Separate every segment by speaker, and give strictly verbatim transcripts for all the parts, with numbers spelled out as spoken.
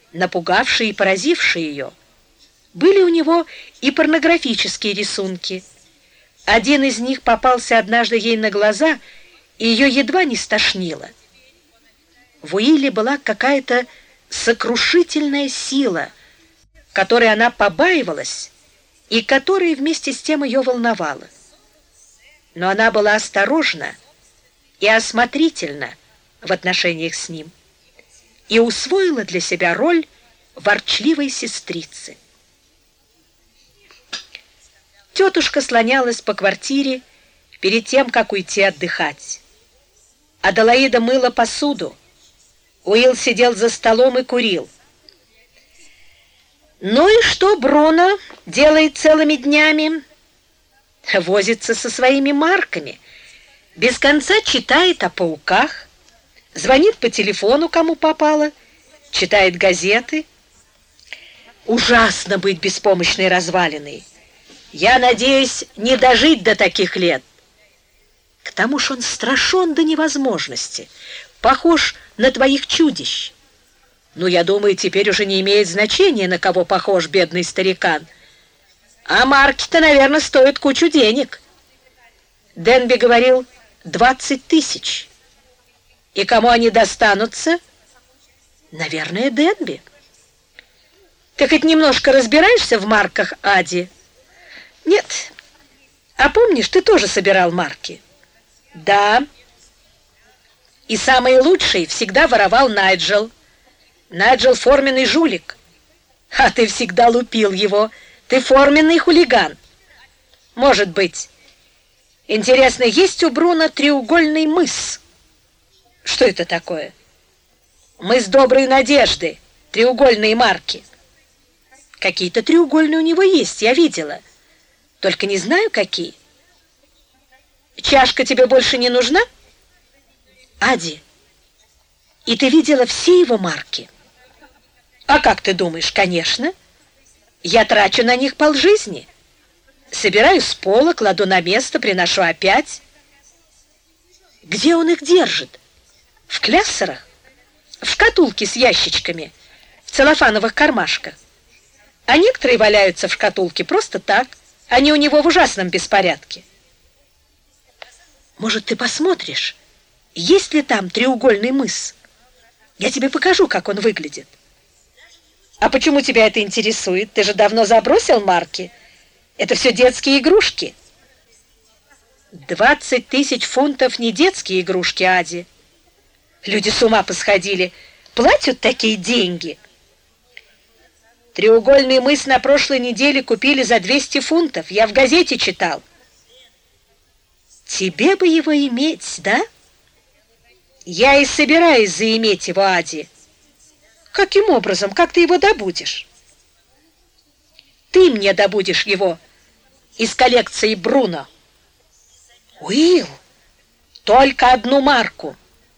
Speaker 1: напугавшие и поразившие ее. Были у него и порнографические рисунки. Один из них попался однажды ей на глаза, и ее едва не стошнило. В Уилле была какая-то сокрушительная сила, которой она побаивалась и которая вместе с тем ее волновала. Но она была осторожна и осмотрительна в отношениях с ним и усвоила для себя роль ворчливой сестрицы. Тетушка слонялась по квартире перед тем, как уйти отдыхать. Аделаида мыла посуду. Уилл сидел за столом и курил. «Ну и что Бруно делает целыми днями?» «Возится со своими марками, без конца читает о пауках, звонит по телефону, кому попало, читает газеты. Ужасно быть беспомощной развалиной. Я надеюсь не дожить до таких лет. К тому же он страшен до невозможности, похож на твоих чудищ. Ну, я думаю, теперь уже не имеет значения, на кого похож бедный старикан. А марки-то, наверное, стоят кучу денег. Денби говорил двадцать тысяч. И кому они достанутся? Наверное, Денби. Ты хоть немножко разбираешься в марках, Ади? Нет. А помнишь, ты тоже собирал марки? Да. И самые лучшие всегда воровал Найджел. Найджел форменный жулик. А ты всегда лупил его. Ты форменный хулиган. Может быть. Интересно, есть у Бруно треугольный мыс? Что это такое? Мыс Доброй Надежды. Треугольные марки. Какие-то треугольные у него есть, я видела. Только не знаю, какие. Чашка тебе больше не нужна? Ади, и ты видела все его марки? А как ты думаешь? Конечно. Я трачу на них полжизни. Собираю с пола, кладу на место, приношу опять. Где он их держит? В кляссерах? В шкатулке с ящичками, в целлофановых кармашках. А некоторые валяются в шкатулке просто так. Они у него в ужасном беспорядке. Может, ты посмотришь, есть ли там треугольный мыс? Я тебе покажу, как он выглядит. А почему тебя это интересует? Ты же давно забросил марки. Это все детские игрушки. Двадцать тысяч фунтов не детские игрушки, Ади. Люди с ума посходили. Платят такие деньги. Треугольный мыс на прошлой неделе купили за двести фунтов. Я в газете читал. Тебе бы его иметь, да? Я и собираюсь заиметь его, Ади. Каким образом? Как ты его добудешь? Ты мне добудешь его из коллекции Бруно. Уилл, только одну марку.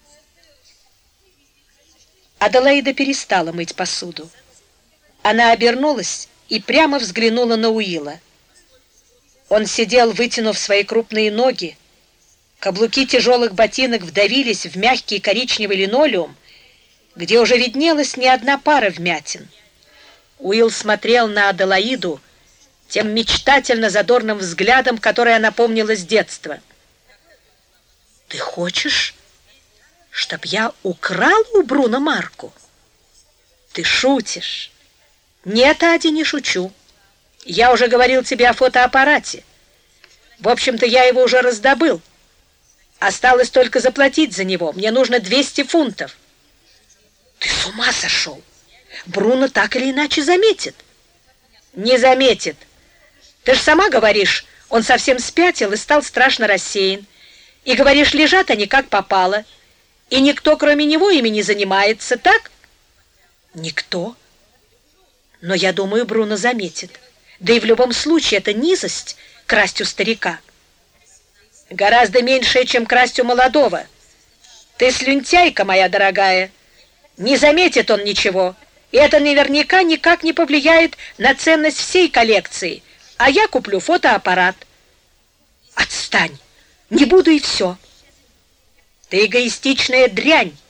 Speaker 1: Аделаида перестала мыть посуду. Она обернулась и прямо взглянула на Уилла. Он сидел, вытянув свои крупные ноги. Каблуки тяжелых ботинок вдавились в мягкий коричневый линолеум, где уже виднелась не одна пара вмятин. Уилл смотрел на Аделаиду тем мечтательно задорным взглядом, который она помнила с детства. «Ты хочешь, чтоб я украл у Бруно марку? Ты шутишь?» «Нет, Ади, не шучу. Я уже говорил тебе о фотоаппарате. В общем-то, я его уже раздобыл. Осталось только заплатить за него. Мне нужно двести фунтов». «Ты с ума сошел? Бруно так или иначе заметит». «Не заметит. Ты же сама говоришь, он совсем спятил и стал страшно рассеян. И говоришь, лежат они как попало. И никто, кроме него, ими не занимается, так?» «Никто. Но я думаю, Бруно заметит. Да и в любом случае это низость красть у старика. Гораздо меньшее, чем красть у молодого. Ты слюнтяйка, моя дорогая. Не заметит он ничего. И это наверняка никак не повлияет на ценность всей коллекции. А я куплю фотоаппарат». «Отстань! Не буду и все». «Ты эгоистичная дрянь.